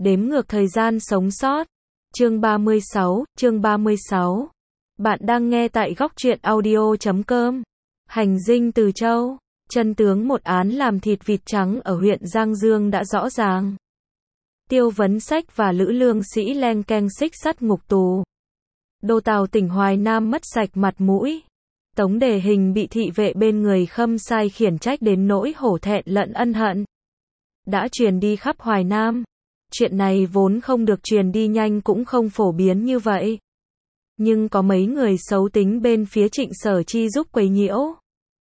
Đếm ngược thời gian sống sót. Chương 36. Bạn đang nghe tại góc truyện audio.com. Hành dinh Từ Châu. Chân tướng một án làm thịt vịt trắng ở huyện Giang Dương đã rõ ràng. Tiêu Vấn Sách và Lữ Lương Sĩ len keng xích sắt ngục tù. Đô Tàu tỉnh Hoài Nam mất sạch mặt mũi. Tống Đề Hình bị thị vệ bên người Khâm Sai khiển trách đến nỗi hổ thẹn lẫn ân hận. Đã truyền đi khắp Hoài Nam. Chuyện này vốn không được truyền đi nhanh cũng không phổ biến như vậy. Nhưng có mấy người xấu tính bên phía Trịnh Sở Chi giúp quấy nhiễu.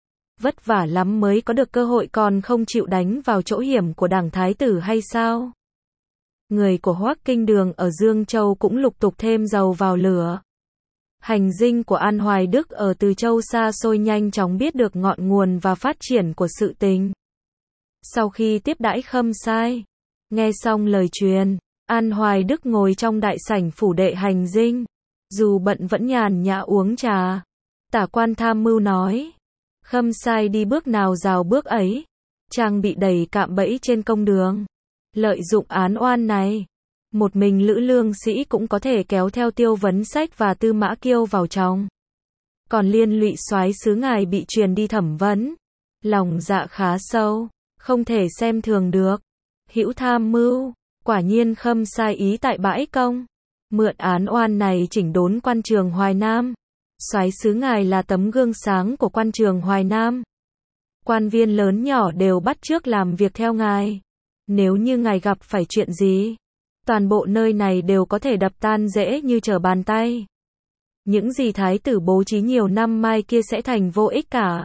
Vất vả lắm mới có được cơ hội còn không chịu đánh vào chỗ hiểm của đảng thái tử hay sao? Người của Hoắc Kinh Đường ở Dương Châu cũng lục tục thêm dầu vào lửa. Hành dinh của An Hoài Đức ở Từ Châu xa xôi nhanh chóng biết được ngọn nguồn và phát triển của sự tình. Sau khi tiếp đãi Khâm Sai, nghe xong lời truyền, An Hoài Đức ngồi trong đại sảnh phủ đệ hành dinh. Dù bận vẫn nhàn nhã uống trà. Tả quan tham mưu nói. Khâm Sai đi bước nào rào bước ấy. Chàng bị đẩy cạm bẫy trên công đường. Lợi dụng án oan này. Một mình Lữ Lương Sĩ cũng có thể kéo theo Tiêu Vấn Sách và Tư Mã Kiêu vào trong. Còn liên lụy soái sứ ngài bị truyền đi thẩm vấn. Lòng dạ khá sâu. Không thể xem thường được. Hữu tham mưu. Quả nhiên Khâm Sai ý tại bãi công. Mượn án oan này chỉnh đốn quan trường Hoài Nam. Soái sứ ngài là tấm gương sáng của quan trường Hoài Nam. Quan viên lớn nhỏ đều bắt chước làm việc theo ngài. Nếu như ngài gặp phải chuyện gì, toàn bộ nơi này đều có thể đập tan dễ như trở bàn tay. Những gì thái tử bố trí nhiều năm mai kia sẽ thành vô ích cả.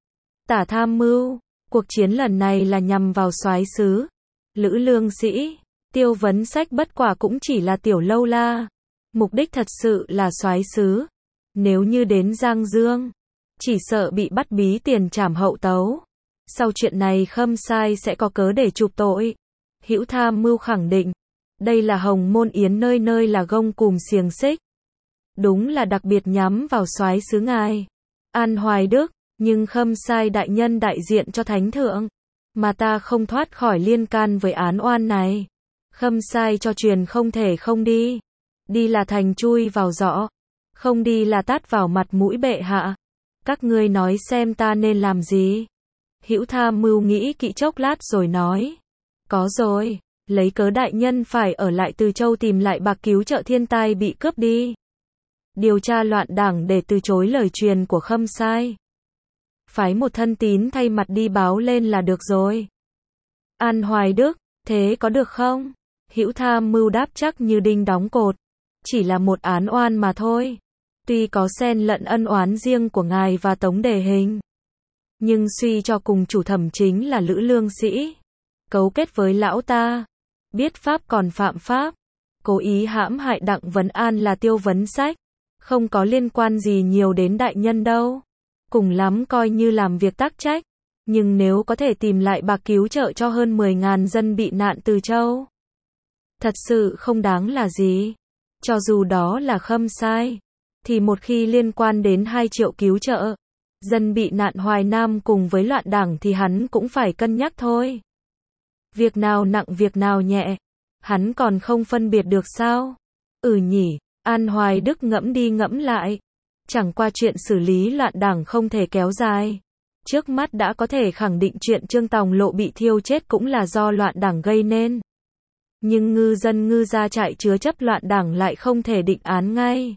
Tả tham mưu, cuộc chiến lần này là nhằm vào soái sứ, Lữ Lương Sĩ. Tiêu Vấn Sách bất quả cũng chỉ là tiểu lâu la. Mục đích thật sự là soái sứ. Nếu như đến Giang Dương, chỉ sợ bị bắt bí tiền trảm hậu tấu. Sau chuyện này Khâm Sai sẽ có cớ để chụp tội. Hữu tham mưu khẳng định. Đây là Hồng Môn Yến, nơi nơi là gông cùm xiềng xích. Đúng là đặc biệt nhắm vào soái sứ ngài An Hoài Đức. Nhưng Khâm Sai đại nhân đại diện cho thánh thượng, mà ta không thoát khỏi liên can với án oan này. Khâm Sai cho truyền không thể không đi. Đi là thành chui vào giỏ. Không đi là tát vào mặt mũi bệ hạ. Các ngươi nói xem ta nên làm gì? Hữu tham mưu nghĩ kỹ chốc lát rồi nói. Có rồi, lấy cớ đại nhân phải ở lại Từ Châu tìm lại bạc cứu trợ thiên tai bị cướp đi. Điều tra loạn đảng để từ chối lời truyền của Khâm Sai. Phái một thân tín thay mặt đi báo lên là được rồi. An Hoài Đức, thế có được không? Hữu tham mưu đáp chắc như đinh đóng cột. Chỉ là một án oan mà thôi. Tuy có xen lẫn ân oán riêng của ngài và Tống Đề Hình, nhưng suy cho cùng chủ thẩm chính là Lữ Lương Sĩ. Cấu kết với lão ta. Biết pháp còn phạm pháp. Cố ý hãm hại Đặng Vấn An là Tiêu Vấn Sách. Không có liên quan gì nhiều đến đại nhân đâu. Cùng lắm coi như làm việc tác trách. Nhưng nếu có thể tìm lại bạc cứu trợ cho hơn 10.000 dân bị nạn Từ Châu, thật sự không đáng là gì. Cho dù đó là Khâm Sai, thì một khi liên quan đến 2 triệu cứu trợ dân bị nạn Hoài Nam cùng với loạn đảng thì hắn cũng phải cân nhắc thôi. Việc nào nặng việc nào nhẹ, hắn còn không phân biệt được sao? Nhỉ. An Hoài Đức ngẫm đi ngẫm lại. Chẳng qua chuyện xử lý loạn đảng không thể kéo dài. Trước mắt đã có thể khẳng định chuyện Trương Tòng Lộ bị thiêu chết cũng là do loạn đảng gây nên. Nhưng ngư dân ngư gia trại chứa chấp loạn đảng lại không thể định án ngay.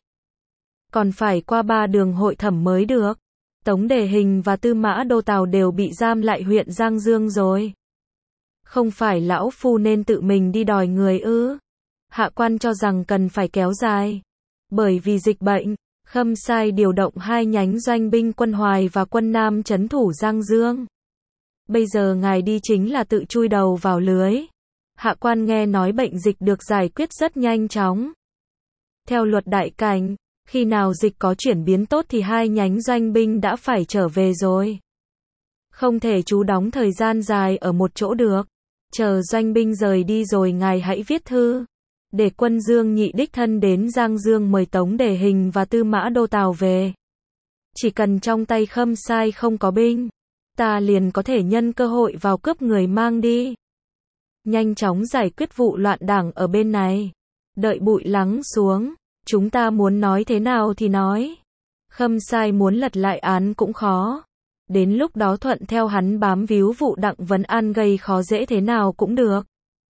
Còn phải qua 3 đường hội thẩm mới được. Tống Đề Hình và Tư Mã Đô Tào đều bị giam lại huyện Giang Dương rồi. Không phải lão phu nên tự mình đi đòi người ư? Hạ quan cho rằng cần phải kéo dài. Bởi vì dịch bệnh, Khâm Sai điều động 2 nhánh doanh binh quân Hoài và quân Nam trấn thủ Giang Dương. Bây giờ ngài đi chính là tự chui đầu vào lưới. Hạ quan nghe nói bệnh dịch được giải quyết rất nhanh chóng. Theo luật đại cảnh, khi nào dịch có chuyển biến tốt thì 2 nhánh doanh binh đã phải trở về rồi. Không thể trú đóng thời gian dài ở một chỗ được. Chờ doanh binh rời đi rồi ngài hãy viết thư. Để quân Dương Nhị đích thân đến Giang Dương mời Tống Đề Hình và Tư Mã Đô Tào về. Chỉ cần trong tay Khâm Sai không có binh, ta liền có thể nhân cơ hội vào cướp người mang đi. nhanh chóng giải quyết vụ loạn đảng ở bên này. Đợi bụi lắng xuống, chúng ta muốn nói thế nào thì nói. Khâm Sai muốn lật lại án cũng khó. Đến lúc đó thuận theo hắn bám víu vụ Đặng Vấn An gây khó dễ thế nào cũng được.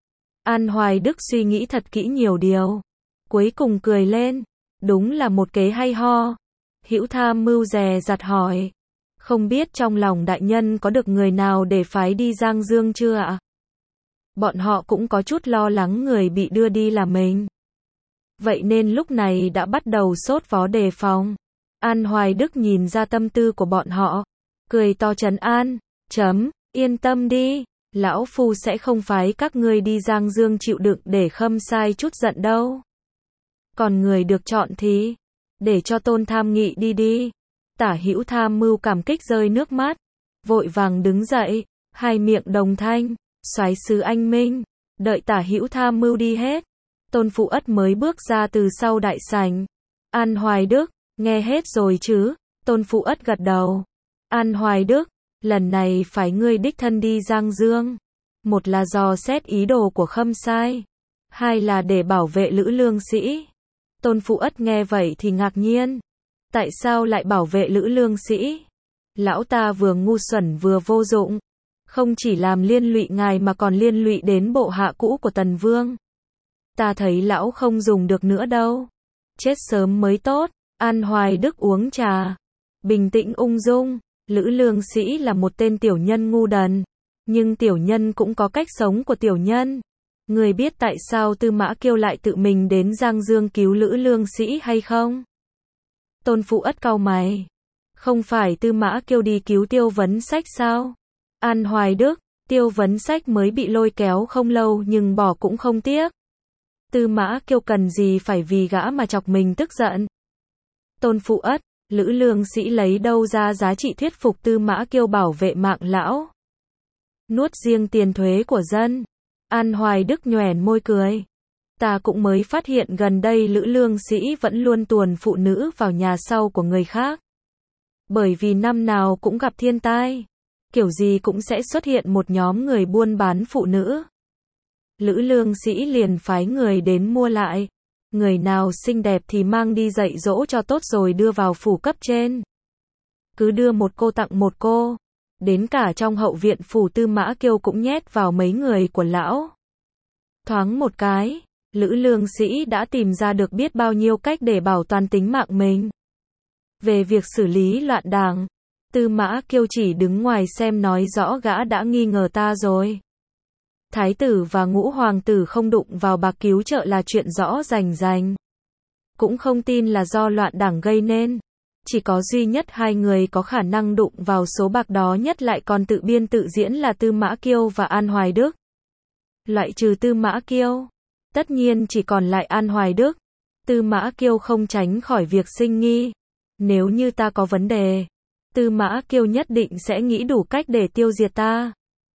An Hoài Đức suy nghĩ thật kỹ nhiều điều. Cuối cùng cười lên. Đúng là một kế hay ho. Hữu Tham Mưu dè dặt hỏi. Không biết trong lòng đại nhân có được người nào để phái đi Giang Dương chưa ạ? Bọn họ cũng có chút lo lắng người bị đưa đi là mình. Vậy nên lúc này đã bắt đầu sốt vó đề phòng. An Hoài Đức nhìn ra tâm tư của bọn họ. Cười to trấn an. Yên tâm đi. Lão Phu sẽ không phái các ngươi đi Giang Dương chịu đựng để Khâm Sai chút giận đâu. Còn người được chọn thì để cho Tôn Tham Nghị đi đi. Tả Hữu Tham Mưu cảm kích rơi nước mắt. Vội vàng đứng dậy. Hai miệng đồng thanh. Soái sứ anh minh. Đợi Tả Hữu Tham Mưu đi hết. Tôn Phụ Ất mới bước ra từ sau đại sảnh. An Hoài Đức, nghe hết rồi chứ? Tôn Phụ Ất gật đầu. An Hoài Đức, lần này phải ngươi đích thân đi Giang Dương. Một là dò xét ý đồ của Khâm Sai. Hai là để bảo vệ Lữ Lương Sĩ. Tôn Phụ Ất nghe vậy thì ngạc nhiên. Tại sao lại bảo vệ Lữ Lương Sĩ? Lão ta vừa ngu xuẩn vừa vô dụng. Không chỉ làm liên lụy ngài mà còn liên lụy đến bộ hạ cũ của Tần Vương. Ta thấy lão không dùng được nữa đâu. Chết sớm mới tốt. An Hoài Đức uống trà. Bình tĩnh ung dung. Lữ Lương Sĩ là một tên tiểu nhân ngu đần. Nhưng tiểu nhân cũng có cách sống của tiểu nhân. Người biết tại sao Tư Mã Kiêu lại tự mình đến Giang Dương cứu Lữ Lương Sĩ hay không? Tôn Phụ Ất cau mày. Không phải Tư Mã Kiêu đi cứu Tiêu Vấn Sách sao? An Hoài Đức, Tiêu Vấn Sách mới bị lôi kéo không lâu nhưng bỏ cũng không tiếc. Tư Mã Kiêu cần gì phải vì gã mà chọc mình tức giận? Tôn Phụ Ất, Lữ Lương Sĩ lấy đâu ra giá trị thuyết phục Tư Mã Kiêu bảo vệ mạng lão? Nuốt riêng tiền thuế của dân. An Hoài Đức nhoẻn môi cười. Ta cũng mới phát hiện gần đây Lữ Lương Sĩ vẫn luôn tuồn phụ nữ vào nhà sau của người khác. Bởi vì năm nào cũng gặp thiên tai. Kiểu gì cũng sẽ xuất hiện một nhóm người buôn bán phụ nữ. Lữ Lương Sĩ liền phái người đến mua lại. Người nào xinh đẹp thì mang đi dạy dỗ cho tốt rồi đưa vào phủ cấp trên. Cứ đưa một cô tặng một cô. Đến cả trong hậu viện phủ Tư Mã Kiêu cũng nhét vào mấy người của lão. Thoáng một cái, Lữ Lương Sĩ đã tìm ra được biết bao nhiêu cách để bảo toàn tính mạng mình. Về việc xử lý loạn đảng, Tư Mã Kiêu chỉ đứng ngoài xem nói rõ gã đã nghi ngờ ta rồi. Thái tử và ngũ hoàng tử không đụng vào bạc cứu trợ là chuyện rõ rành rành. Cũng không tin là do loạn đảng gây nên. Chỉ có duy nhất hai người có khả năng đụng vào số bạc đó nhất lại còn tự biên tự diễn là Tư Mã Kiêu và An Hoài Đức. Loại trừ Tư Mã Kiêu, tất nhiên chỉ còn lại An Hoài Đức. Tư Mã Kiêu không tránh khỏi việc sinh nghi. Nếu như ta có vấn đề, Tư Mã Kiêu nhất định sẽ nghĩ đủ cách để tiêu diệt ta.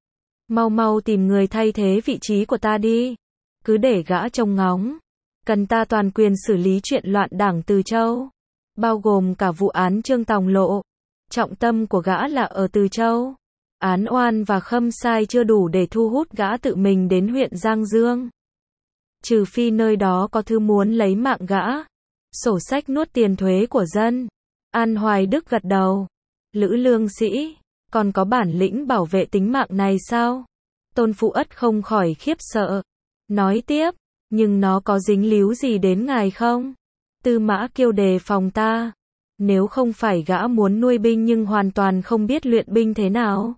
Mau mau tìm người thay thế vị trí của ta đi. Cứ để gã trông ngóng. Cần ta toàn quyền xử lý chuyện loạn đảng Từ Châu. Bao gồm cả vụ án Trương Tòng Lộ. Trọng tâm của gã là ở Từ Châu. Án oan và Khâm Sai chưa đủ để thu hút gã tự mình đến huyện Giang Dương. Trừ phi nơi đó có thứ muốn lấy mạng gã. Sổ sách nuốt tiền thuế của dân. An Hoài Đức gật đầu. Lữ Lương Sĩ, còn có bản lĩnh bảo vệ tính mạng này sao? Tôn Phụ Ất không khỏi khiếp sợ. Nói tiếp, nhưng nó có dính líu gì đến ngài không? Tư Mã Kiêu đề phòng ta. Nếu không phải gã muốn nuôi binh nhưng hoàn toàn không biết luyện binh thế nào,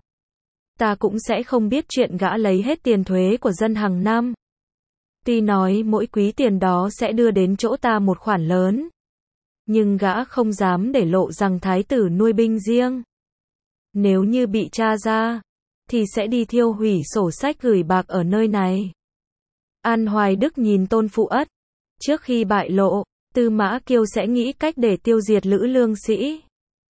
ta cũng sẽ không biết chuyện gã lấy hết tiền thuế của dân hàng năm. Tuy nói mỗi quý tiền đó sẽ đưa đến chỗ ta một khoản lớn, nhưng gã không dám để lộ rằng thái tử nuôi binh riêng. Nếu như bị tra ra, thì sẽ đi thiêu hủy sổ sách gửi bạc ở nơi này. An Hoài Đức nhìn Tôn Phụ Ất. Trước khi bại lộ, Tư Mã Kiêu sẽ nghĩ cách để tiêu diệt Lữ Lương Sĩ.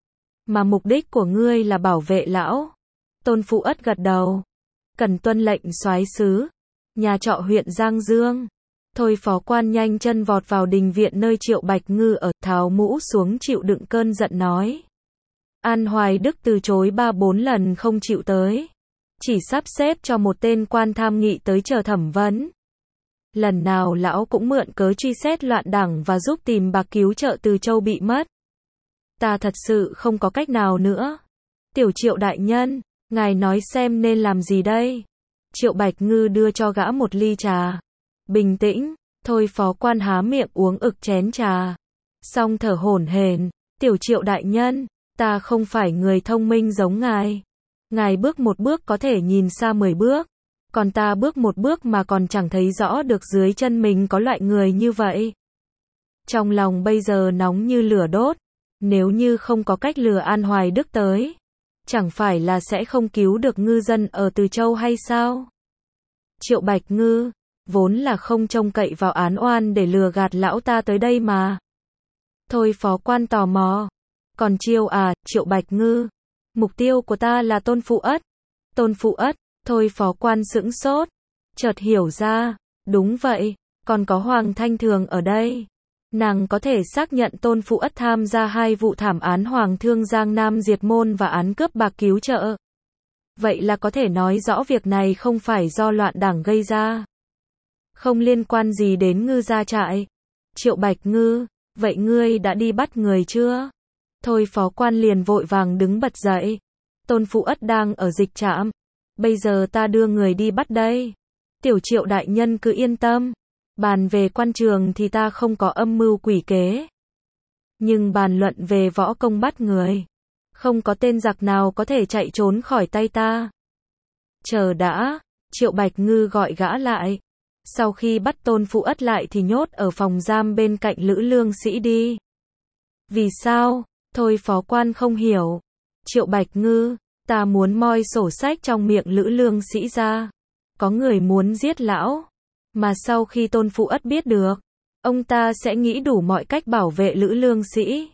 Mà mục đích của ngươi là bảo vệ lão. Tôn Phụ Ất gật đầu. Cần tuân lệnh soái sứ. Nhà trọ huyện Giang Dương. Thôi phó quan nhanh chân vọt vào đình viện nơi Triệu Bạch Ngư ở, tháo mũ xuống chịu đựng cơn giận nói. An Hoài Đức từ chối 3-4 lần không chịu tới. chỉ sắp xếp cho một tên quan tham nghị tới chờ thẩm vấn. Lần nào lão cũng mượn cớ truy xét loạn đảng và giúp tìm bạc cứu trợ Từ Châu bị mất. Ta thật sự không có cách nào nữa. Tiểu Triệu đại nhân, ngài nói xem nên làm gì đây? Triệu Bạch Ngư đưa cho gã một ly trà. Bình tĩnh, thôi phó quan há miệng uống ực chén trà. Xong thở hổn hển, Tiểu Triệu đại nhân, ta không phải người thông minh giống ngài. Ngài bước một bước có thể nhìn xa 10 bước. Còn ta bước một bước mà còn chẳng thấy rõ được dưới chân mình có loại người như vậy. Trong lòng bây giờ nóng như lửa đốt. Nếu như không có cách lừa An Hoài Đức tới, chẳng phải là sẽ không cứu được ngư dân ở Từ Châu hay sao? Triệu Bạch Ngư, vốn là không trông cậy vào án oan để lừa gạt lão ta tới đây mà. Thôi phó quan tò mò. Còn chiêu à, Triệu Bạch Ngư. Mục tiêu của ta là Tôn Phụ Ất. Tôn Phụ Ất, thôi phó quan sững sốt. Chợt hiểu ra, đúng vậy, còn có Hoàng Thanh Thường ở đây. Nàng có thể xác nhận Tôn Phụ Ất tham gia 2 vụ thảm án Hoàng Thương Giang Nam diệt môn và án cướp bạc cứu trợ. Vậy là có thể nói rõ việc này không phải do loạn đảng gây ra. Không liên quan gì đến Ngư gia trại. Triệu Bạch Ngư, vậy ngươi đã đi bắt người chưa? Thôi phó quan liền vội vàng đứng bật dậy. Tôn Phụ Ất đang ở dịch trạm. Bây giờ ta đưa người đi bắt đây. Tiểu Triệu đại nhân cứ yên tâm. Bàn về quan trường thì ta không có âm mưu quỷ kế. Nhưng bàn luận về võ công bắt người, không có tên giặc nào có thể chạy trốn khỏi tay ta. Chờ đã, Triệu Bạch Ngư gọi gã lại. Sau khi bắt Tôn Phụ Ất lại thì nhốt ở phòng giam bên cạnh Lữ Lương Sĩ đi. Vì sao? Thôi phó quan không hiểu. Triệu Bạch Ngư, ta muốn moi sổ sách trong miệng Lữ Lương Sĩ ra. Có người muốn giết lão. Mà sau khi Tôn Phụ Ất biết được, ông ta sẽ nghĩ đủ mọi cách bảo vệ Lữ Lương Sĩ.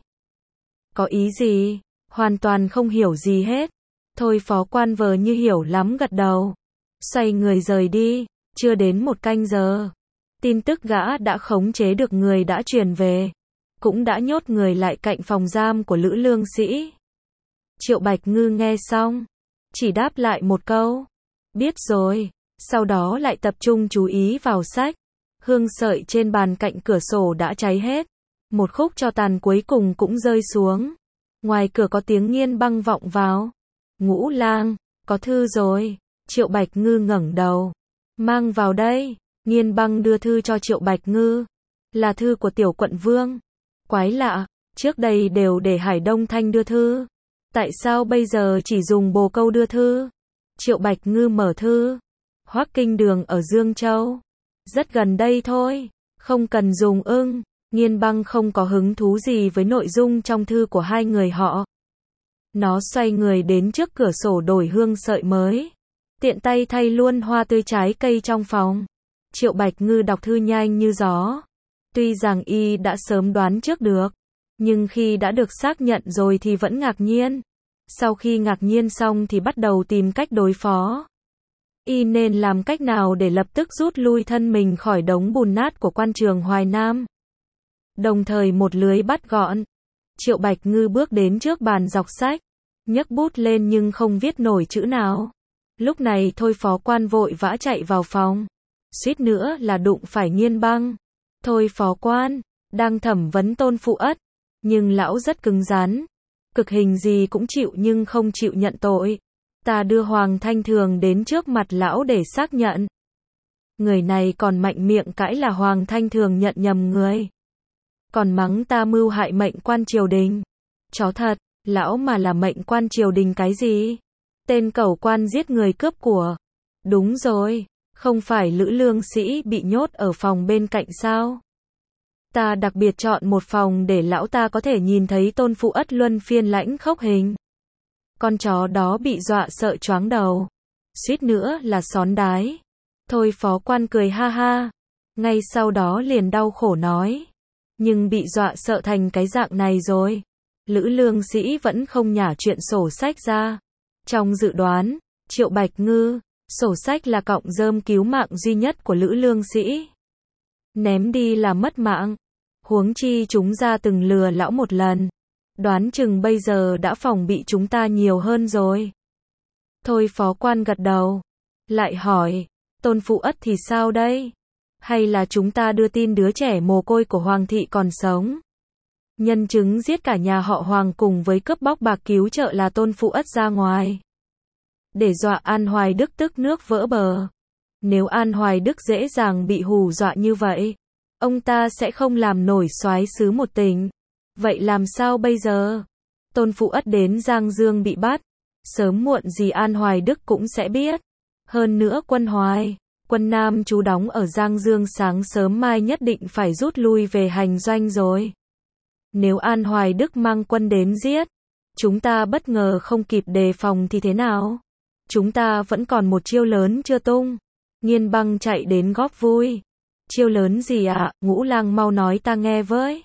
Có ý gì? Hoàn toàn không hiểu gì hết. Thôi phó quan vờ như hiểu lắm gật đầu. Xoay người rời đi. Chưa đến 1 canh giờ. Tin tức gã đã khống chế được người đã truyền về. Cũng đã nhốt người lại cạnh phòng giam của Lữ Lương Sĩ. Triệu Bạch Ngư nghe xong, chỉ đáp lại một câu. Biết rồi. Sau đó lại tập trung chú ý vào sách. Hương sợi trên bàn cạnh cửa sổ đã cháy hết. Một khúc tro tàn cuối cùng cũng rơi xuống. Ngoài cửa có tiếng Nghiên Băng vọng vào. Ngũ lang, có thư rồi. Triệu Bạch Ngư ngẩng đầu. Mang vào đây. Nghiên Băng đưa thư cho Triệu Bạch Ngư. Là thư của Tiểu Quận Vương. Quái lạ, trước đây đều để Hải Đông Thanh đưa thư. Tại sao bây giờ chỉ dùng bồ câu đưa thư? Triệu Bạch Ngư mở thư. Hoắc Kinh Đường ở Dương Châu. Rất gần đây thôi. Không cần dùng ưng. Nghiên Băng không có hứng thú gì với nội dung trong thư của hai người họ. Nó xoay người đến trước cửa sổ đổi hương sợi mới. Tiện tay thay luôn hoa tươi trái cây trong phòng. Triệu Bạch Ngư đọc thư nhanh như gió. Tuy rằng y đã sớm đoán trước được. Nhưng khi đã được xác nhận rồi thì vẫn ngạc nhiên. Sau khi ngạc nhiên xong thì bắt đầu tìm cách đối phó. Y nên làm cách nào để lập tức rút lui thân mình khỏi đống bùn nát của quan trường Hoài Nam. Đồng thời một lưới bắt gọn. Triệu Bạch Ngư bước đến trước bàn dọc sách. Nhấc bút lên nhưng không viết nổi chữ nào. Lúc này thôi phó quan vội vã chạy vào phòng. Suýt nữa là đụng phải Nghiên Băng. Thôi phó quan, đang thẩm vấn Tôn Phụ Ất. Nhưng lão rất cứng rắn. Cực hình gì cũng chịu nhưng không chịu nhận tội. Ta đưa Hoàng Thanh Thường đến trước mặt lão để xác nhận. Người này còn mạnh miệng cãi là Hoàng Thanh Thường nhận nhầm người. Còn mắng ta mưu hại mệnh quan triều đình. Chó thật, lão mà là mệnh quan triều đình cái gì? Tên cẩu quan giết người cướp của. Đúng rồi, không phải Lữ Lương Sĩ bị nhốt ở phòng bên cạnh sao? Ta đặc biệt chọn một phòng để lão ta có thể nhìn thấy Tôn Phụ Ất luân phiên lãnh khốc hình. Con chó đó bị dọa sợ choáng đầu. Suýt nữa là xón đái. Thôi phó quan cười ha ha. Ngay sau đó liền đau khổ nói. Nhưng bị dọa sợ thành cái dạng này rồi. Lữ Lương Sĩ vẫn không nhả chuyện sổ sách ra. Trong dự đoán, Triệu Bạch Ngư, sổ sách là cọng rơm cứu mạng duy nhất của Lữ Lương Sĩ. Ném đi là mất mạng. Huống chi chúng ra từng lừa lão một lần. Đoán chừng bây giờ đã phòng bị chúng ta nhiều hơn rồi. Thôi phó quan gật đầu. Lại hỏi, Tôn Phụ Ất thì sao đây? Hay là chúng ta đưa tin đứa trẻ mồ côi của Hoàng thị còn sống? Nhân chứng giết cả nhà họ Hoàng cùng với cướp bóc bạc cứu trợ là Tôn Phụ Ất ra ngoài. Để dọa An Hoài Đức tức nước vỡ bờ. Nếu An Hoài Đức dễ dàng bị hù dọa như vậy, ông ta sẽ không làm nổi soái xứ một tỉnh. Vậy làm sao bây giờ? Tôn Phụ Ất đến Giang Dương bị bắt. Sớm muộn gì An Hoài Đức cũng sẽ biết. Hơn nữa quân Nam trú đóng ở Giang Dương sáng sớm mai nhất định phải rút lui về hành doanh rồi. Nếu An Hoài Đức mang quân đến giết, chúng ta bất ngờ không kịp đề phòng thì thế nào? Chúng ta vẫn còn một chiêu lớn chưa tung. Nghiên Băng chạy đến góp vui. Chiêu lớn gì ạ? Ngũ Lang mau nói ta nghe với.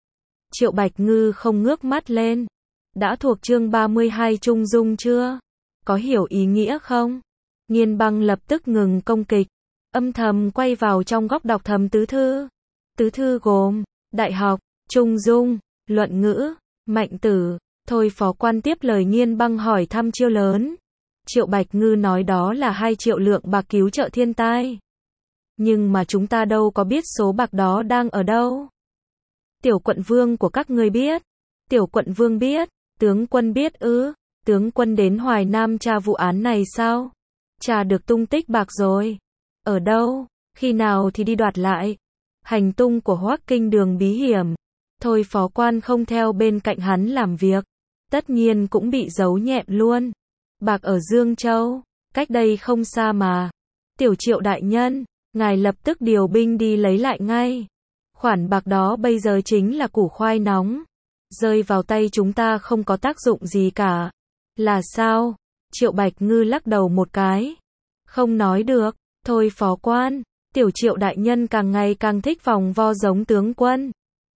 Triệu Bạch Ngư không ngước mắt lên. Đã thuộc chương 32 Trung Dung chưa? Có hiểu ý nghĩa không? Nghiên Băng lập tức ngừng công kịch, âm thầm quay vào trong góc đọc thầm tứ thư. Tứ thư gồm Đại học, Trung Dung, Luận ngữ, Mạnh tử. Thôi phó quan tiếp lời Nghiên Băng hỏi thăm chiêu lớn. Triệu Bạch Ngư nói đó là 2 triệu lượng bạc cứu trợ thiên tai. Nhưng mà chúng ta đâu có biết số bạc đó đang ở đâu. Tiểu quận vương của các ngươi biết. Tiểu quận vương biết. Tướng quân biết ư? Tướng quân đến Hoài Nam tra vụ án này sao? Tra được tung tích bạc rồi. Ở đâu? Khi nào thì đi đoạt lại? Hành tung của Hoắc Kinh Đường bí hiểm. Thôi phó quan không theo bên cạnh hắn làm việc. Tất nhiên cũng bị giấu nhẹm luôn. Bạc ở Dương Châu, cách đây không xa mà. Tiểu Triệu đại nhân, ngài lập tức điều binh đi lấy lại ngay. Khoản bạc đó bây giờ chính là củ khoai nóng. Rơi vào tay chúng ta không có tác dụng gì cả. Là sao? Triệu Bạch Ngư lắc đầu một cái. Không nói được. Thôi phó quan, Tiểu Triệu đại nhân càng ngày càng thích vòng vo giống tướng quân.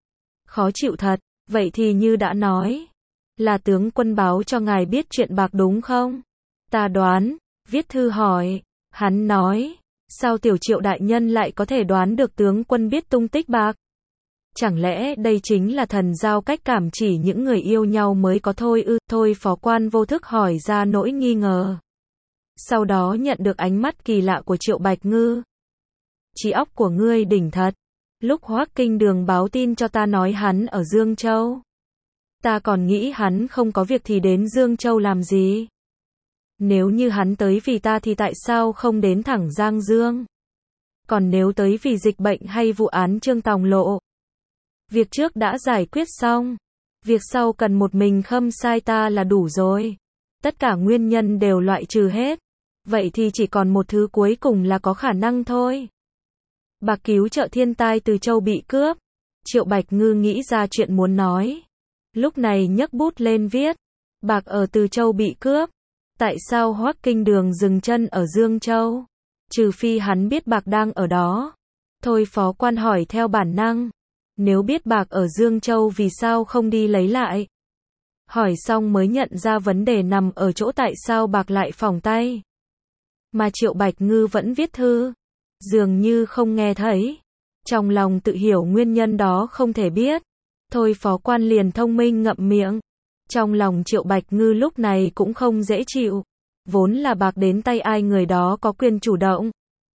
Khó chịu thật. Vậy thì như đã nói, là tướng quân báo cho ngài biết chuyện bạc đúng không? Ta đoán. Viết thư hỏi. Hắn nói, sao Tiểu Triệu đại nhân lại có thể đoán được tướng quân biết tung tích bạc? Chẳng lẽ đây chính là thần giao cách cảm chỉ những người yêu nhau mới có thôi ư? Thôi phó quan vô thức hỏi ra nỗi nghi ngờ. Sau đó nhận được ánh mắt kỳ lạ của Triệu Bạch Ngư. Trí óc của ngươi đỉnh thật. Lúc Hoắc Kinh Đường báo tin cho ta nói hắn ở Dương Châu. Ta còn nghĩ hắn không có việc thì đến Dương Châu làm gì. Nếu như hắn tới vì ta thì tại sao không đến thẳng Giang Dương? Còn nếu tới vì dịch bệnh hay vụ án Trương Tòng Lộ? Việc trước đã giải quyết xong. Việc sau cần một mình khâm sai ta là đủ rồi. Tất cả nguyên nhân đều loại trừ hết. Vậy thì chỉ còn một thứ cuối cùng là có khả năng thôi. Bạc cứu trợ thiên tai Từ Châu bị cướp. Triệu Bạch Ngư nghĩ ra chuyện muốn nói. Lúc này nhấc bút lên viết. Bạc ở Từ Châu bị cướp. Tại sao Hoắc Kinh Đường dừng chân ở Dương Châu? Trừ phi hắn biết bạc đang ở đó. Thôi phó quan hỏi theo bản năng. Nếu biết bạc ở Dương Châu vì sao không đi lấy lại? Hỏi xong mới nhận ra vấn đề nằm ở chỗ tại sao bạc lại phỏng tay. Mà Triệu Bạch Ngư vẫn viết thư. Dường như không nghe thấy. Trong lòng tự hiểu nguyên nhân đó không thể biết. Thôi phó quan liền thông minh ngậm miệng. Trong lòng Triệu Bạch Ngư lúc này cũng không dễ chịu. Vốn là bạc đến tay ai người đó có quyền chủ động.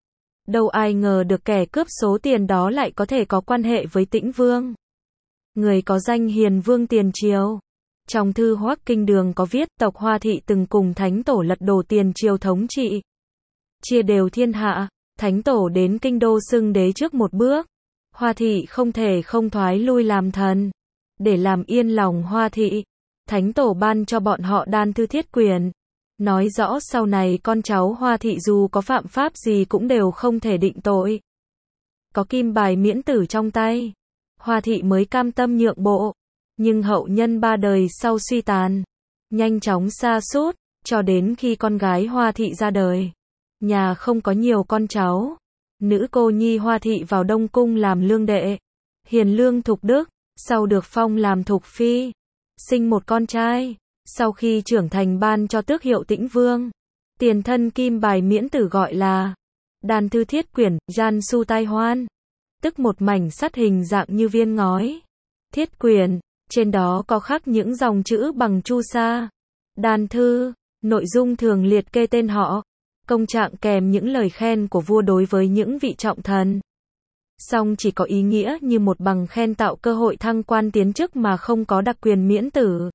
Đâu ai ngờ được kẻ cướp số tiền đó lại có thể có quan hệ với Tĩnh Vương. Người có danh Hiền Vương tiền triều. Trong thư Hoắc Kinh Đường có viết tộc Hoa Thị từng cùng Thánh Tổ lật đổ tiền triều thống trị. Chia đều thiên hạ. Thánh Tổ đến kinh đô xưng đế trước một bước. Hoa Thị không thể không thoái lui làm thần. Để làm yên lòng Hoa Thị, Thánh Tổ ban cho bọn họ đan thư thiết quyền. Nói rõ sau này con cháu Hoa Thị dù có phạm pháp gì cũng đều không thể định tội. Có kim bài miễn tử trong tay, Hoa Thị mới cam tâm nhượng bộ. Nhưng hậu nhân 3 đời sau suy tàn, nhanh chóng sa sút, cho đến khi con gái Hoa Thị ra đời. Nhà không có nhiều con cháu. Nữ cô nhi Hoa Thị vào Đông Cung làm lương đệ. Hiền lương thục đức, sau được phong làm thục phi. Sinh một con trai. Sau khi trưởng thành ban cho tước hiệu Tĩnh Vương. Tiền thân kim bài miễn tử gọi là đan thư thiết quyển, Jan Su Tai Hoan. Tức một mảnh sắt hình dạng như viên ngói. Thiết quyển, trên đó có khắc những dòng chữ bằng chu sa. Đan thư, Nội dung thường liệt kê tên họ, công trạng kèm những lời khen của vua đối với những vị trọng thần. Song chỉ có ý nghĩa như một bằng khen tạo cơ hội thăng quan tiến chức mà không có đặc quyền miễn tử.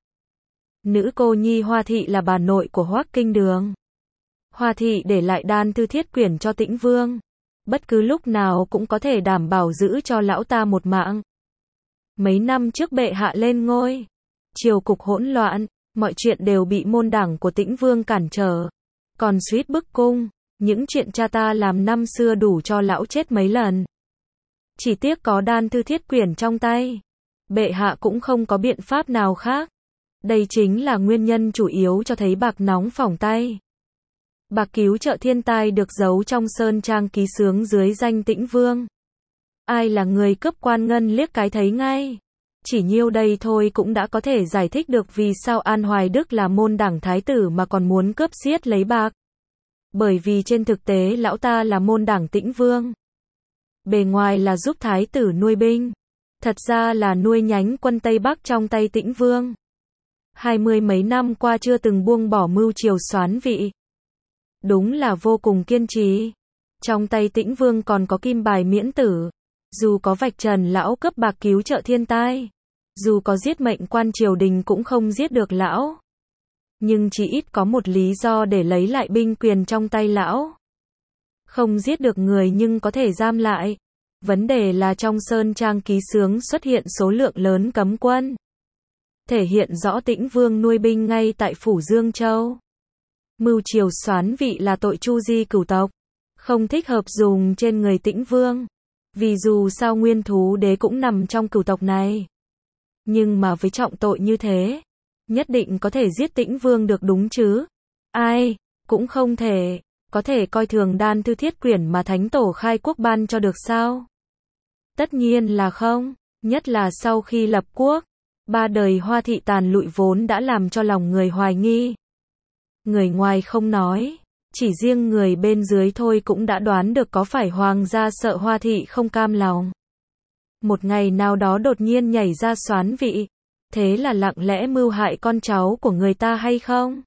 Nữ cô nhi Hoa Thị là bà nội của Hoắc Kinh Đường. Hoa Thị để lại đan thư thiết quyển cho Tĩnh Vương. Bất cứ lúc nào cũng có thể đảm bảo giữ cho lão ta một mạng. Mấy năm trước bệ hạ lên ngôi, triều cục hỗn loạn, mọi chuyện đều bị môn đảng của Tĩnh Vương cản trở. Còn suýt bức cung, những chuyện cha ta làm năm xưa đủ cho lão chết mấy lần. Chỉ tiếc có đan thư thiết quyển trong tay. Bệ hạ cũng không có biện pháp nào khác. Đây chính là nguyên nhân chủ yếu cho thấy bạc nóng phỏng tay. Bạc cứu trợ thiên tai được giấu trong sơn trang ký xướng dưới danh Tĩnh Vương. Ai là người cướp quan ngân liếc cái thấy ngay. Chỉ nhiêu đây thôi cũng đã có thể giải thích được vì sao An Hoài Đức là môn đảng thái tử mà còn muốn cướp xiết lấy bạc. Bởi vì trên thực tế lão ta là môn đảng Tĩnh Vương. Bề ngoài là giúp thái tử nuôi binh. Thật ra là nuôi nhánh quân Tây Bắc trong tay Tĩnh Vương. 20 mấy năm qua chưa từng buông bỏ mưu triều soán vị. Đúng là vô cùng kiên trì. Trong tay Tĩnh Vương còn có kim bài miễn tử. Dù có vạch trần lão cấp bạc cứu trợ thiên tai. Dù có giết mệnh quan triều đình cũng không giết được lão. Nhưng chỉ ít có một lý do để lấy lại binh quyền trong tay lão. Không giết được người nhưng có thể giam lại. Vấn đề là trong sơn trang ký xướng xuất hiện số lượng lớn cấm quân. Thể hiện rõ Tĩnh Vương nuôi binh ngay tại phủ Dương Châu. Mưu triều soán vị là tội chu di cửu tộc. Không thích hợp dùng trên người Tĩnh Vương. Vì dù sao Nguyên Thú Đế cũng nằm trong cửu tộc này. Nhưng mà với trọng tội như thế, nhất định có thể giết Tĩnh Vương được đúng chứ? Ai, cũng không thể. Có thể coi thường đan thư thiết quyển mà Thánh Tổ khai quốc ban cho được sao? Tất nhiên là không. Nhất là sau khi lập quốc, 3 đời Hoa Thị tàn lụi vốn đã làm cho lòng người hoài nghi. Người ngoài không nói, chỉ riêng người bên dưới thôi cũng đã đoán được có phải hoàng gia sợ Hoa Thị không cam lòng. Một ngày nào đó đột nhiên nhảy ra soán vị, thế là lặng lẽ mưu hại con cháu của người ta hay không?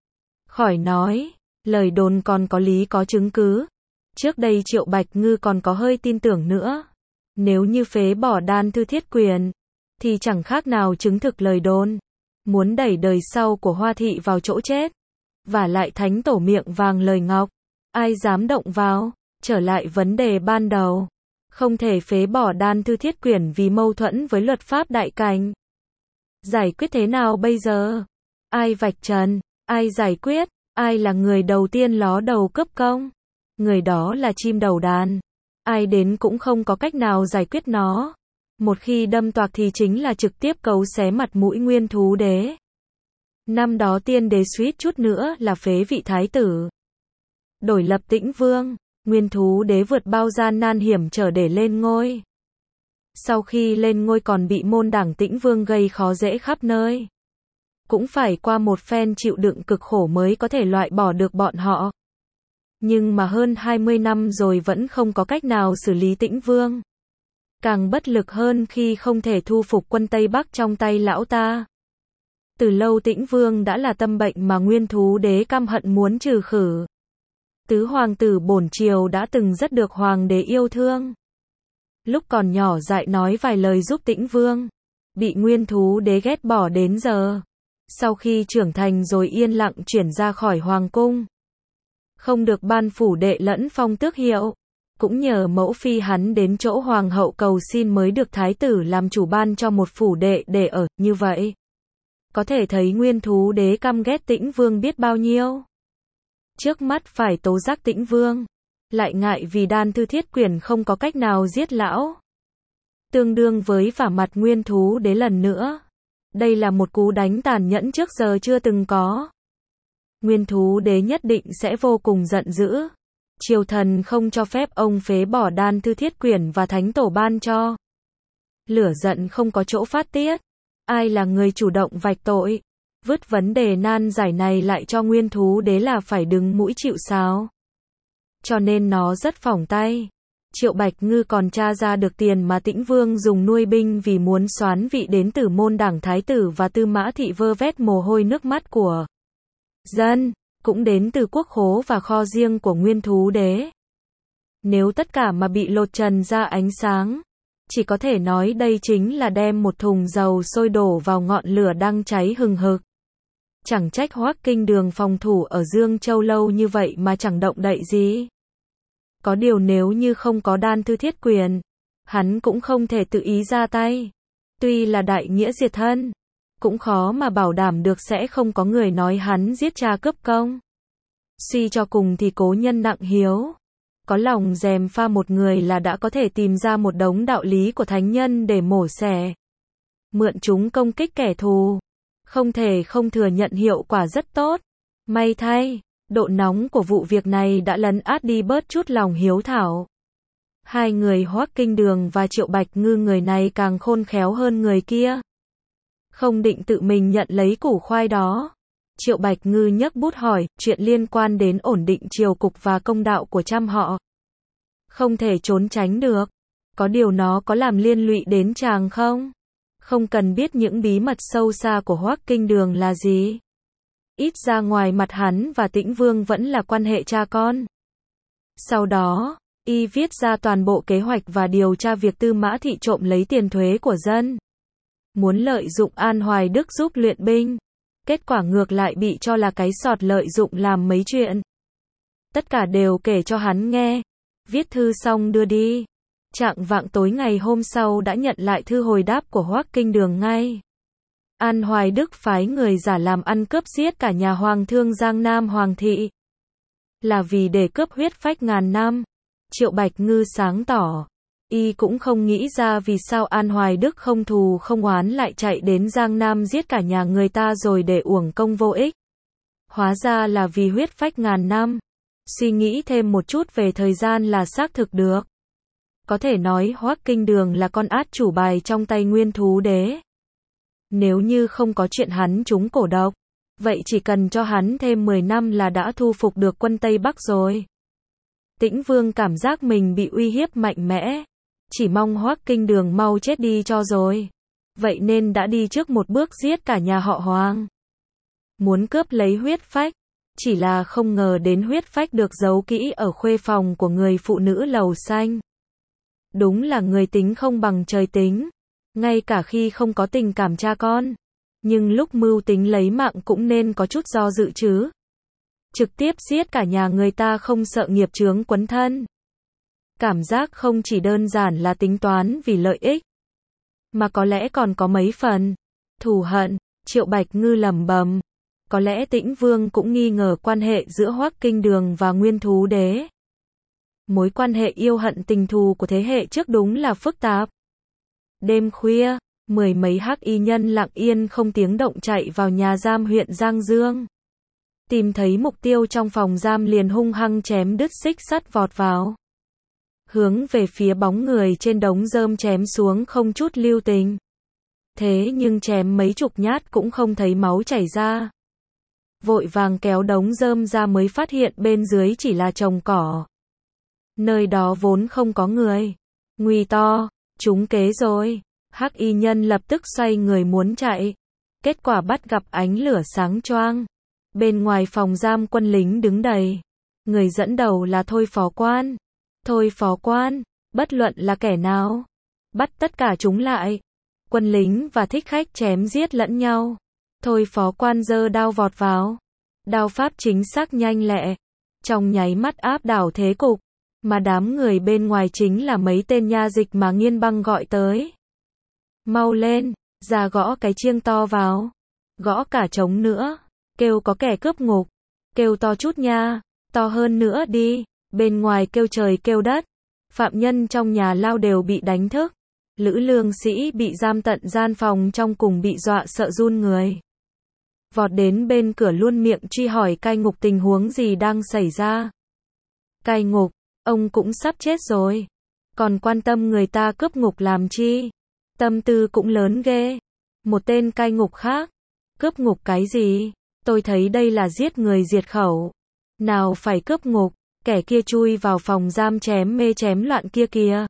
Khỏi nói, lời đồn còn có lý có chứng cứ. Trước đây Triệu Bạch Ngư còn có hơi tin tưởng nữa. Nếu như phế bỏ đan thư thiết quyền, thì chẳng khác nào chứng thực lời đồn. Muốn đẩy đời sau của Hoa Thị vào chỗ chết. Và lại Thánh Tổ miệng vàng lời ngọc. Ai dám động vào? Trở lại vấn đề ban đầu. Không thể phế bỏ đan thư thiết quyển vì mâu thuẫn với luật pháp đại cảnh. Giải quyết thế nào bây giờ? Ai vạch trần? Ai giải quyết? Ai là người đầu tiên ló đầu cướp công? Người đó là chim đầu đàn. Ai đến cũng không có cách nào giải quyết nó. Một khi đâm toạc thì chính là trực tiếp cấu xé mặt mũi Nguyên Thú Đế. Năm đó tiên đế suýt chút nữa là phế vị thái tử. Đổi lập Tĩnh Vương, Nguyên Thú Đế vượt bao gian nan hiểm trở để lên ngôi. Sau khi lên ngôi còn bị môn đảng Tĩnh Vương gây khó dễ khắp nơi. Cũng phải qua một phen chịu đựng cực khổ mới có thể loại bỏ được bọn họ. Nhưng mà hơn 20 năm rồi vẫn không có cách nào xử lý Tĩnh Vương. Càng bất lực hơn khi không thể thu phục quân Tây Bắc trong tay lão ta. Từ lâu Tĩnh Vương đã là tâm bệnh mà Nguyên Thú Đế căm hận muốn trừ khử. Tứ hoàng tử bổn triều đã từng rất được hoàng đế yêu thương. Lúc còn nhỏ dại nói vài lời giúp Tĩnh Vương. Bị Nguyên Thú Đế ghét bỏ đến giờ. Sau khi trưởng thành rồi yên lặng chuyển ra khỏi hoàng cung. Không được ban phủ đệ lẫn phong tước hiệu. Cũng nhờ mẫu phi hắn đến chỗ hoàng hậu cầu xin mới được thái tử làm chủ ban cho một phủ đệ để ở, như vậy. Có thể thấy Nguyên Thú Đế căm ghét Tĩnh Vương biết bao nhiêu. Trước mắt phải tố giác Tĩnh Vương. Lại ngại vì đan thư thiết quyển không có cách nào giết lão. Tương đương với vả mặt Nguyên Thú Đế lần nữa. Đây là một cú đánh tàn nhẫn trước giờ chưa từng có. Nguyên Thú Đế nhất định sẽ vô cùng giận dữ. Triều thần không cho phép ông phế bỏ đan thư thiết quyển và Thánh Tổ ban cho. Lửa giận không có chỗ phát tiết. Ai là người chủ động vạch tội? Vứt vấn đề nan giải này lại cho Nguyên Thú Đế là phải đứng mũi chịu sào. Cho nên nó rất phỏng tay. Triệu Bạch Ngư còn tra ra được tiền mà Tĩnh Vương dùng nuôi binh vì muốn soán vị đến từ môn đảng thái tử và Tư Mã Thị vơ vét mồ hôi nước mắt của dân, cũng đến từ quốc khố và kho riêng của Nguyên Thú Đế. Nếu tất cả mà bị lột trần ra ánh sáng, chỉ có thể nói đây chính là đem một thùng dầu sôi đổ vào ngọn lửa đang cháy hừng hực. Chẳng trách Hoắc Kinh Đường phòng thủ ở Dương Châu lâu như vậy mà chẳng động đậy gì. Có điều nếu như không có đan thư thiết quyền, hắn cũng không thể tự ý ra tay. Tuy là đại nghĩa diệt thân, cũng khó mà bảo đảm được sẽ không có người nói hắn giết cha cướp công. Suy cho cùng thì cố nhân nặng hiếu, có lòng gièm pha một người là đã có thể tìm ra một đống đạo lý của thánh nhân để mổ xẻ. Mượn chúng công kích kẻ thù, không thể không thừa nhận hiệu quả rất tốt. May thay, độ nóng của vụ việc này đã lấn át đi bớt chút lòng hiếu thảo. Hai người Hoắc Kinh Đường và Triệu Bạch Ngư, người này càng khôn khéo hơn người kia. Không định tự mình nhận lấy củ khoai đó. Triệu Bạch Ngư nhấc bút hỏi, chuyện liên quan đến ổn định triều cục và công đạo của trăm họ. Không thể trốn tránh được. Có điều nó có làm liên lụy đến chàng không? Không cần biết những bí mật sâu xa của Hoắc Kinh Đường là gì. Ít ra ngoài mặt hắn và Tĩnh Vương vẫn là quan hệ cha con. Sau đó, y viết ra toàn bộ kế hoạch và điều tra việc Tư Mã Thị trộm lấy tiền thuế của dân. Muốn lợi dụng An Hoài Đức giúp luyện binh. Kết quả ngược lại bị cho là cái sọt lợi dụng làm mấy chuyện. Tất cả đều kể cho hắn nghe. Viết thư xong đưa đi. Chạng vạng tối ngày hôm sau đã nhận lại thư hồi đáp của Hoắc Kinh Đường ngay. An Hoài Đức phái người giả làm ăn cướp giết cả nhà Hoàng thương Giang Nam Hoàng thị. Là vì để cướp huyết phách ngàn năm. Triệu Bạch Ngư sáng tỏ. Y cũng không nghĩ ra vì sao An Hoài Đức không thù không oán lại chạy đến Giang Nam giết cả nhà người ta rồi để uổng công vô ích. Hóa ra là vì huyết phách ngàn năm. Suy nghĩ thêm một chút về thời gian là xác thực được. Có thể nói Hoắc Kinh Đường là con át chủ bài trong tay Nguyên Thú Đế. Nếu như không có chuyện hắn trúng cổ độc, vậy chỉ cần cho hắn thêm 10 năm là đã thu phục được quân Tây Bắc rồi. Tĩnh Vương cảm giác mình bị uy hiếp mạnh mẽ. Chỉ mong Hoắc Kinh Đường mau chết đi cho rồi. Vậy nên đã đi trước một bước giết cả nhà họ Hoàng. Muốn cướp lấy huyết phách. Chỉ là không ngờ đến huyết phách được giấu kỹ ở khuê phòng của người phụ nữ lầu xanh. Đúng là người tính không bằng trời tính. Ngay cả khi không có tình cảm cha con. Nhưng lúc mưu tính lấy mạng cũng nên có chút do dự chứ. Trực tiếp giết cả nhà người ta không sợ nghiệp chướng quấn thân. Cảm giác không chỉ đơn giản là tính toán vì lợi ích, mà có lẽ còn có mấy phần thù hận. Triệu Bạch Ngư lẩm bẩm. Có lẽ Tĩnh Vương cũng nghi ngờ quan hệ giữa Hoắc Kinh Đường và Nguyên Thú Đế. Mối quan hệ yêu hận tình thù của thế hệ trước đúng là phức tạp. Đêm khuya, mười mấy hắc y nhân lặng yên không tiếng động chạy vào nhà giam huyện Giang Dương. Tìm thấy mục tiêu trong phòng giam liền hung hăng chém đứt xích sắt vọt vào. Hướng về phía bóng người trên đống rơm chém xuống không chút lưu tình. Thế nhưng chém mấy chục nhát cũng không thấy máu chảy ra. Vội vàng kéo đống rơm ra mới phát hiện bên dưới chỉ là chồng cỏ. Nơi đó vốn không có người. Nguy to, trúng kế rồi. Hắc y nhân lập tức xoay người muốn chạy. Kết quả bắt gặp ánh lửa sáng choang. Bên ngoài phòng giam quân lính đứng đầy. Người dẫn đầu là Thôi Phó Quan. Thôi Phó Quan, bất luận là kẻ nào, bắt tất cả chúng lại. Quân lính và thích khách chém giết lẫn nhau. Thôi Phó Quan giơ đao vọt vào. Đao pháp chính xác nhanh lẹ. Trong nháy mắt áp đảo thế cục. Mà đám người bên ngoài chính là mấy tên nha dịch mà Nghiên Băng gọi tới. Mau lên, ra gõ cái chiêng to vào. Gõ cả trống nữa. Kêu có kẻ cướp ngục. Kêu to chút nha. To hơn nữa đi. Bên ngoài kêu trời kêu đất. Phạm nhân trong nhà lao đều bị đánh thức. Lữ lương sĩ bị giam tận gian phòng trong cùng bị dọa sợ run người. Vọt đến bên cửa luôn miệng truy hỏi cai ngục tình huống gì đang xảy ra. Cai ngục, ông cũng sắp chết rồi. Còn quan tâm người ta cướp ngục làm chi? Tâm tư cũng lớn ghê. Một tên cai ngục khác. Cướp ngục cái gì? Tôi thấy đây là giết người diệt khẩu. Nào phải cướp ngục. Kẻ kia chui vào phòng giam chém mê chém loạn kia kìa.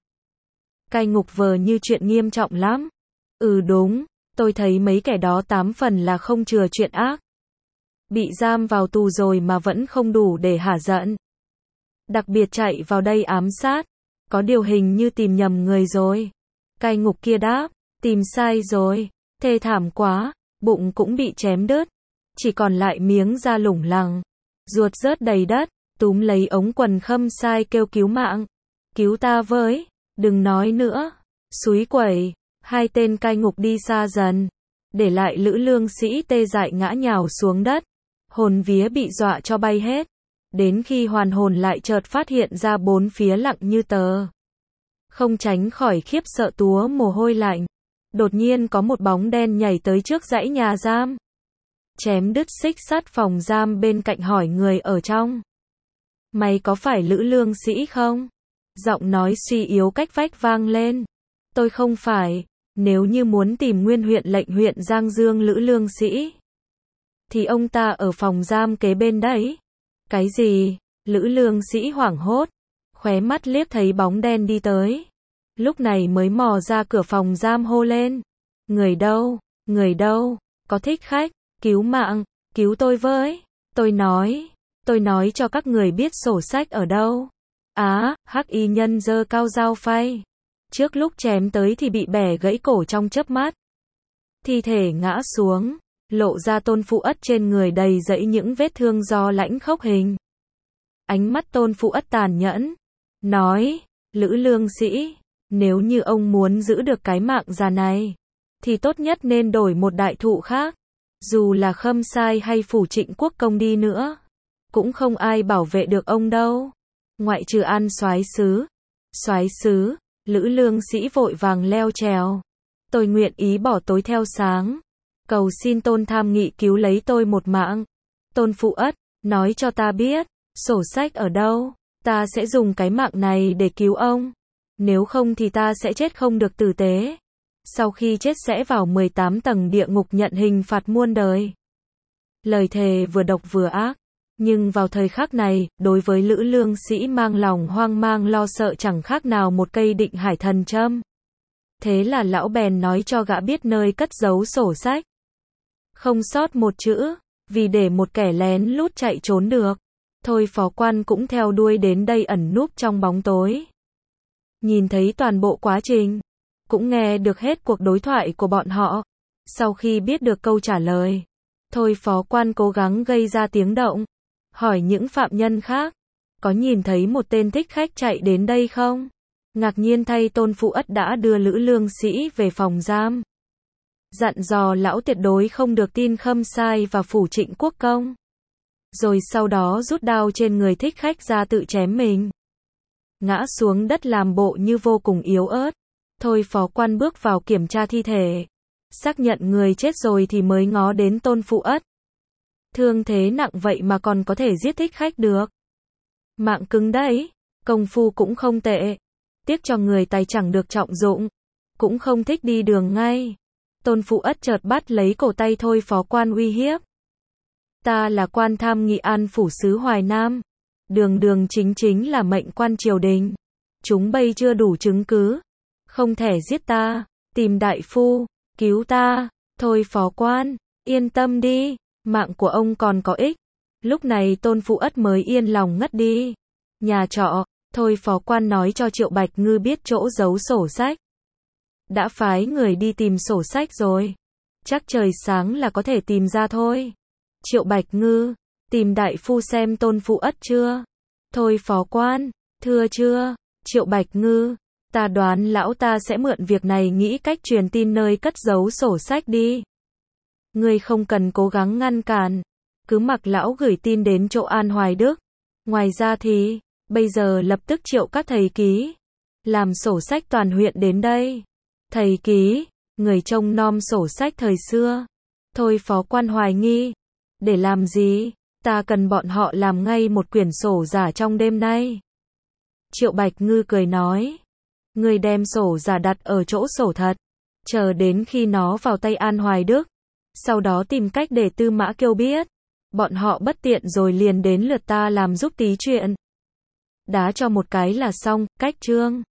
Cai ngục vờ như chuyện nghiêm trọng lắm. Ừ đúng, tôi thấy mấy kẻ đó 8 phần là không chừa chuyện ác. Bị giam vào tù rồi mà vẫn không đủ để hả giận. Đặc biệt chạy vào đây ám sát. Có điều hình như tìm nhầm người rồi. Cai ngục kia đáp, tìm sai rồi. Thê thảm quá, bụng cũng bị chém đứt. Chỉ còn lại miếng da lủng lẳng. Ruột rớt đầy đất, túm lấy ống quần Khâm Sai kêu cứu mạng. Cứu ta với, đừng nói nữa. Xúi quẩy, hai tên cai ngục đi xa dần. Để lại Lữ Lương Sĩ tê dại ngã nhào xuống đất. Hồn vía bị dọa cho bay hết. Đến khi hoàn hồn lại chợt phát hiện ra bốn phía lặng như tờ. Không tránh khỏi khiếp sợ túa mồ hôi lạnh. Đột nhiên có một bóng đen nhảy tới trước dãy nhà giam. Chém đứt xích sắt phòng giam bên cạnh hỏi người ở trong. Mày có phải Lữ Lương Sĩ không? Giọng nói suy yếu cách vách vang lên. Tôi không phải, nếu như muốn tìm nguyên huyện lệnh huyện Giang Dương Lữ Lương Sĩ. Thì ông ta ở phòng giam kế bên đấy. Cái gì? Lữ Lương Sĩ hoảng hốt. Khóe mắt liếc thấy bóng đen đi tới. Lúc này mới mò ra cửa phòng giam hô lên. Người đâu? Người đâu? Có thích khách? Cứu mạng, cứu tôi với. Tôi nói cho các người biết sổ sách ở đâu. Hắc y nhân giơ cao dao phay. Trước lúc chém tới thì bị bẻ gãy cổ trong chớp mắt. Thi thể ngã xuống, lộ ra Tôn Phụ Ất trên người đầy dẫy những vết thương do lãnh khốc hình. Ánh mắt Tôn Phụ Ất tàn nhẫn, nói, Lữ Lương Sĩ, nếu như ông muốn giữ được cái mạng già này, thì tốt nhất nên đổi một đại thụ khác. Dù là Khâm Sai hay Phủ Trịnh Quốc Công đi nữa, cũng không ai bảo vệ được ông đâu. Ngoại trừ An soái sứ. Soái sứ, Lữ Lương Sĩ vội vàng leo trèo. Tôi nguyện ý bỏ tối theo sáng. Cầu xin Tôn Tham Nghị cứu lấy tôi một mạng. Tôn Phụ Ất, nói cho ta biết, sổ sách ở đâu, ta sẽ dùng cái mạng này để cứu ông. Nếu không thì ta sẽ chết không được tử tế. Sau khi chết sẽ vào 18 tầng địa ngục nhận hình phạt muôn đời. Lời thề vừa độc vừa ác. Nhưng vào thời khắc này, đối với Lữ Lương Sĩ mang lòng hoang mang lo sợ chẳng khác nào một cây định hải thần châm. Thế là lão bèn nói cho gã biết nơi cất giấu sổ sách. Không sót một chữ, vì để một kẻ lén lút chạy trốn được. Thôi phó quan cũng theo đuôi đến đây ẩn núp trong bóng tối. Nhìn thấy toàn bộ quá trình, cũng nghe được hết cuộc đối thoại của bọn họ. Sau khi biết được câu trả lời, thôi phó quan cố gắng gây ra tiếng động. Hỏi những phạm nhân khác, có nhìn thấy một tên thích khách chạy đến đây không? Ngạc nhiên thay Tôn Phụ Ất đã đưa Lữ Lương Sĩ về phòng giam. Dặn dò lão tuyệt đối không được tin Khâm Sai và Phủ Trịnh Quốc Công. Rồi sau đó rút đao trên người thích khách ra tự chém mình. Ngã xuống đất làm bộ như vô cùng yếu ớt. Thôi phó quan bước vào kiểm tra thi thể. Xác nhận người chết rồi thì mới ngó đến Tôn Phụ Ất. Thương thế nặng vậy mà còn có thể giết thích khách được. Mạng cứng đấy, công phu cũng không tệ. Tiếc cho người tài chẳng được trọng dụng. Cũng không thích đi đường ngay. Tôn Phụ Ất chợt bắt lấy cổ tay thôi phó quan uy hiếp. Ta là quan tham nghị An Phủ Sứ Hoài Nam. Đường đường chính chính là mệnh quan triều đình. Chúng bây chưa đủ chứng cứ. Không thể giết ta. Tìm đại phu. Cứu ta. Thôi phó quan. Yên tâm đi. Mạng của ông còn có ích. Lúc này Tôn Phụ Ất mới yên lòng ngất đi. Nhà trọ. Thôi phó quan nói cho Triệu Bạch Ngư biết chỗ giấu sổ sách. Đã phái người đi tìm sổ sách rồi. Chắc trời sáng là có thể tìm ra thôi. Triệu Bạch Ngư. Tìm đại phu xem Tôn Phụ Ất chưa? Thôi phó quan. Thưa chưa? Triệu Bạch Ngư. Ta đoán lão ta sẽ mượn việc này nghĩ cách truyền tin nơi cất giấu sổ sách đi. Ngươi không cần cố gắng ngăn cản. Cứ mặc lão gửi tin đến chỗ An Hoài Đức. Ngoài ra thì, bây giờ lập tức triệu các thầy ký. Làm sổ sách toàn huyện đến đây. Thầy ký, người trông nom sổ sách thời xưa. Thôi phó quan hoài nghi. Để làm gì? Ta cần bọn họ làm ngay một quyển sổ giả trong đêm nay. Triệu Bạch Ngư cười nói. Người đem sổ giả đặt ở chỗ sổ thật. Chờ đến khi nó vào tay An Hoài Đức. Sau đó tìm cách để Tư Mã Kiêu biết. Bọn họ bất tiện rồi liền đến lượt ta làm giúp tí chuyện. Đá cho một cái là xong, cách chương.